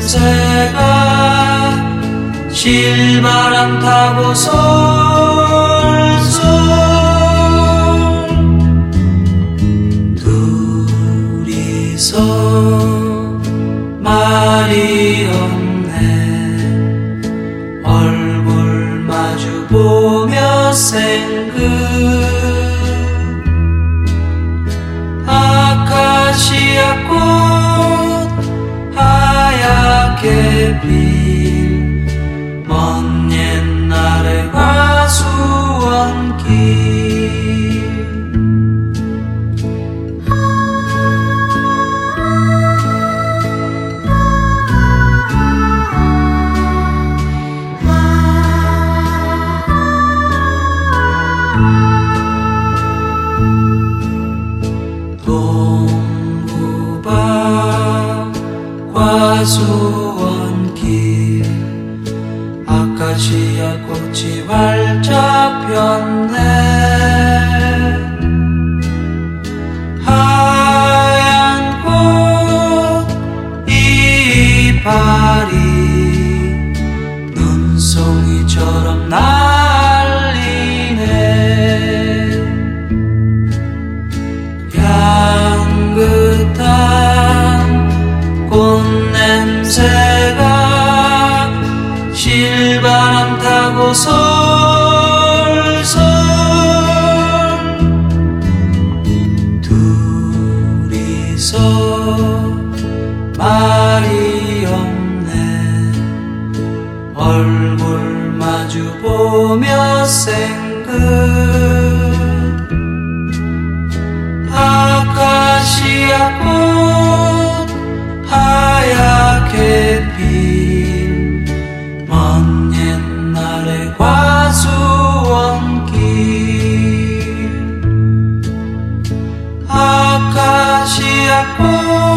냄새가 실바람 타고 솔솔 둘이서 말이 없네 얼굴 마주 보며 생긋 아카시아 꽃 하얗게 필 먼 옛날의 과수원길 동부바 과수원길 아카시아 꽃이 활짝 폈네 하얀 꽃 이파리 눈송이처럼 날리네 향긋한 꽃냄새가 실바람 타고 솔솔 둘이서 말이 없네 얼굴 마주 보며 생긋 아카시아 꽃 하얗게 필 먼 옛날의 과수원길 아카시아 꽃